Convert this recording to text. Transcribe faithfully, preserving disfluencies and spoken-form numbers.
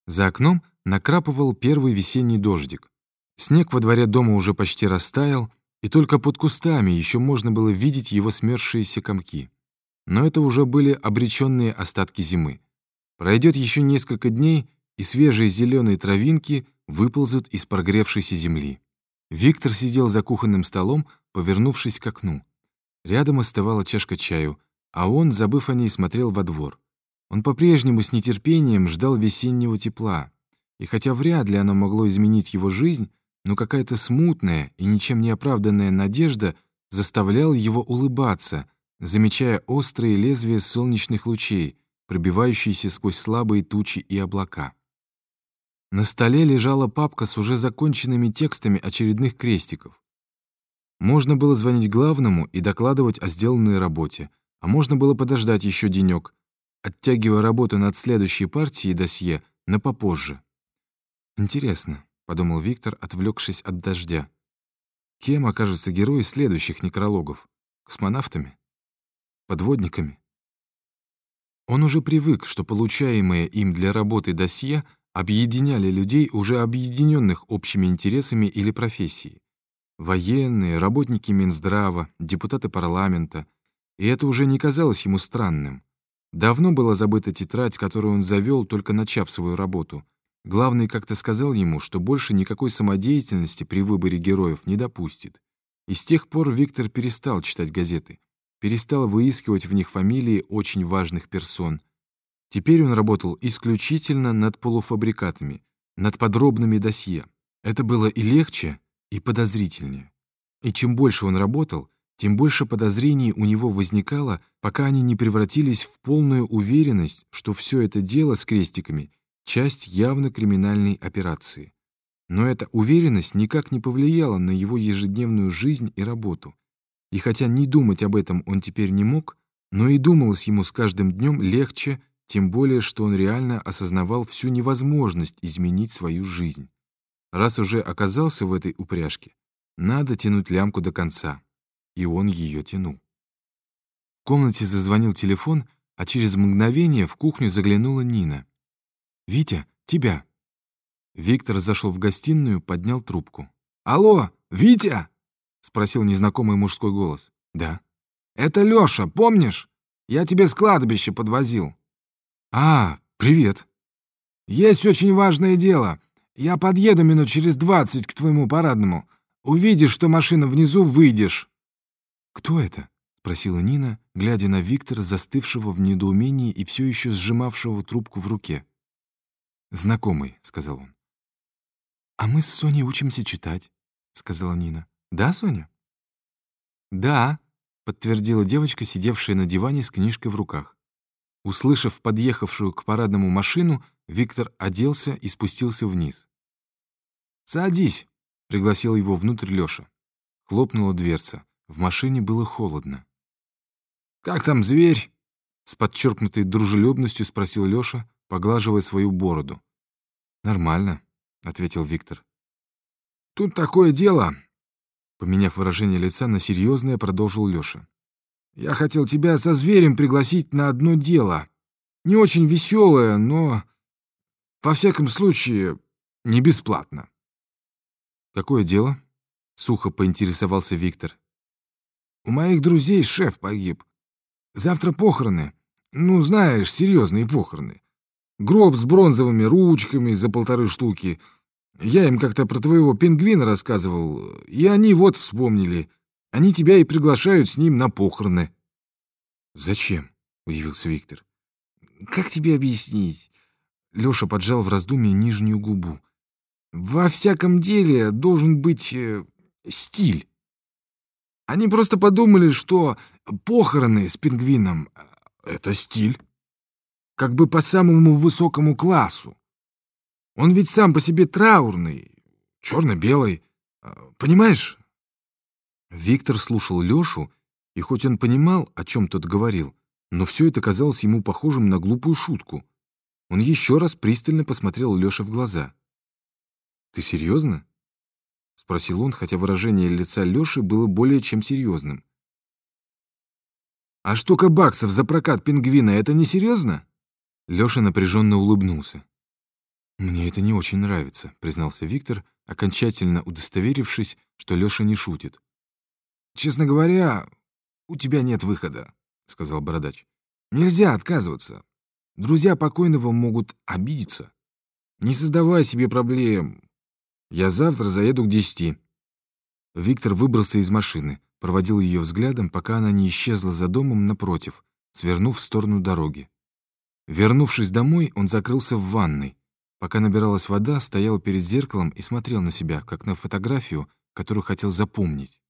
За окном накрапывал первый весенний дождик. Снег во дворе дома уже почти растаял, и только под кустами еще можно было видеть его смерзшиеся комки. Но это уже были обреченные остатки зимы. Пройдет еще несколько дней, и свежие зеленые травинки выползут из прогревшейся земли. Виктор сидел за кухонным столом, повернувшись к окну. Рядом остывала чашка чаю, а он, забыв о ней, смотрел во двор. Он по-прежнему с нетерпением ждал весеннего тепла. И хотя вряд ли оно могло изменить его жизнь, но какая-то смутная и ничем не оправданная надежда заставляла его улыбаться, замечая острые лезвия солнечных лучей, пробивающиеся сквозь слабые тучи и облака. На столе лежала папка с уже законченными текстами очередных крестиков. Можно было звонить главному и докладывать о сделанной работе, а можно было подождать еще денек, оттягивая работу над следующей партией досье на попозже. «Интересно», — подумал Виктор, отвлекшись от дождя, «кем окажутся герои следующих некрологов? Космонавтами? Подводниками?» Он уже привык, что получаемые им для работы досье объединяли людей, уже объединенных общими интересами или профессией. Военные, работники Минздрава, депутаты парламента. И это уже не казалось ему странным. Давно была забыта тетрадь, которую он завел, только начав свою работу. Главный как-то сказал ему, что больше никакой самодеятельности при выборе героев не допустит. И с тех пор Виктор перестал читать газеты, перестал выискивать в них фамилии очень важных персон. Теперь он работал исключительно над полуфабрикатами, над подробными досье. Это было и легче, и подозрительнее. И чем больше он работал, тем больше подозрений у него возникало, пока они не превратились в полную уверенность, что все это дело с крестиками — часть явно криминальной операции. Но эта уверенность никак не повлияла на его ежедневную жизнь и работу. И хотя не думать об этом он теперь не мог, но и думалось ему с каждым днем легче, тем более, что он реально осознавал всю невозможность изменить свою жизнь. Раз уже оказался в этой упряжке, надо тянуть лямку до конца. И он ее тянул. В комнате зазвонил телефон, а через мгновение в кухню заглянула Нина. «Витя, тебя!» Виктор зашел в гостиную, поднял трубку. «Алло, Витя?» — спросил незнакомый мужской голос. «Да». «Это Лёша, помнишь? Я тебе с кладбища подвозил». «А, привет». «Есть очень важное дело. Я подъеду минут через двадцать к твоему парадному. Увидишь, что машина внизу, выйдешь». «Кто это?» — спросила Нина, глядя на Виктора, застывшего в недоумении и все еще сжимавшего трубку в руке. «Знакомый», — сказал он. «А мы с Соней учимся читать», — сказала Нина. «Да, Соня?» «Да», — подтвердила девочка, сидевшая на диване с книжкой в руках. Услышав подъехавшую к парадному машину, Виктор оделся и спустился вниз. «Садись», — пригласил его внутрь Лёша. Хлопнула дверца. В машине было холодно. «Как там зверь?» — с подчеркнутой дружелюбностью спросил Лёша, поглаживая свою бороду. «Нормально», — ответил Виктор. «Тут такое дело», — поменяв выражение лица на серьезное, продолжил Лёша. «Я хотел тебя со зверем пригласить на одно дело. Не очень веселое, но, во всяком случае, не бесплатно». «Какое дело?» — сухо поинтересовался Виктор. «У моих друзей шеф погиб. Завтра похороны. Ну, знаешь, серьезные похороны. Гроб с бронзовыми ручками за полторы штуки. Я им как-то про твоего пингвина рассказывал, и они вот вспомнили. Они тебя и приглашают с ним на похороны». «Зачем?» — удивился Виктор. «Как тебе объяснить?» Лёша поджал в раздумье нижнюю губу. «Во всяком деле должен быть э, стиль. Они просто подумали, что похороны с пингвином — это стиль. Как бы по самому высокому классу. Он ведь сам по себе траурный, черно-белый. Понимаешь?» Виктор слушал Лёшу, и хоть он понимал, о чем тот говорил, но все это казалось ему похожим на глупую шутку. Он еще раз пристально посмотрел Лёше в глаза. «Ты серьезно?» — спросил он, хотя выражение лица Лёши было более чем серьезным. «А штука баксов за прокат пингвина — это не серьезно?» Лёша напряженно улыбнулся. «Мне это не очень нравится», — признался Виктор, окончательно удостоверившись, что Лёша не шутит. «Честно говоря, у тебя нет выхода», — сказал Бородач. «Нельзя отказываться. Друзья покойного могут обидеться. Не создавай себе проблем. Я завтра заеду к десяти». Виктор выбрался из машины, проводил ее взглядом, пока она не исчезла за домом напротив, свернув в сторону дороги. Вернувшись домой, он закрылся в ванной. Пока набиралась вода, стоял перед зеркалом и смотрел на себя, как на фотографию, которую хотел запомнить.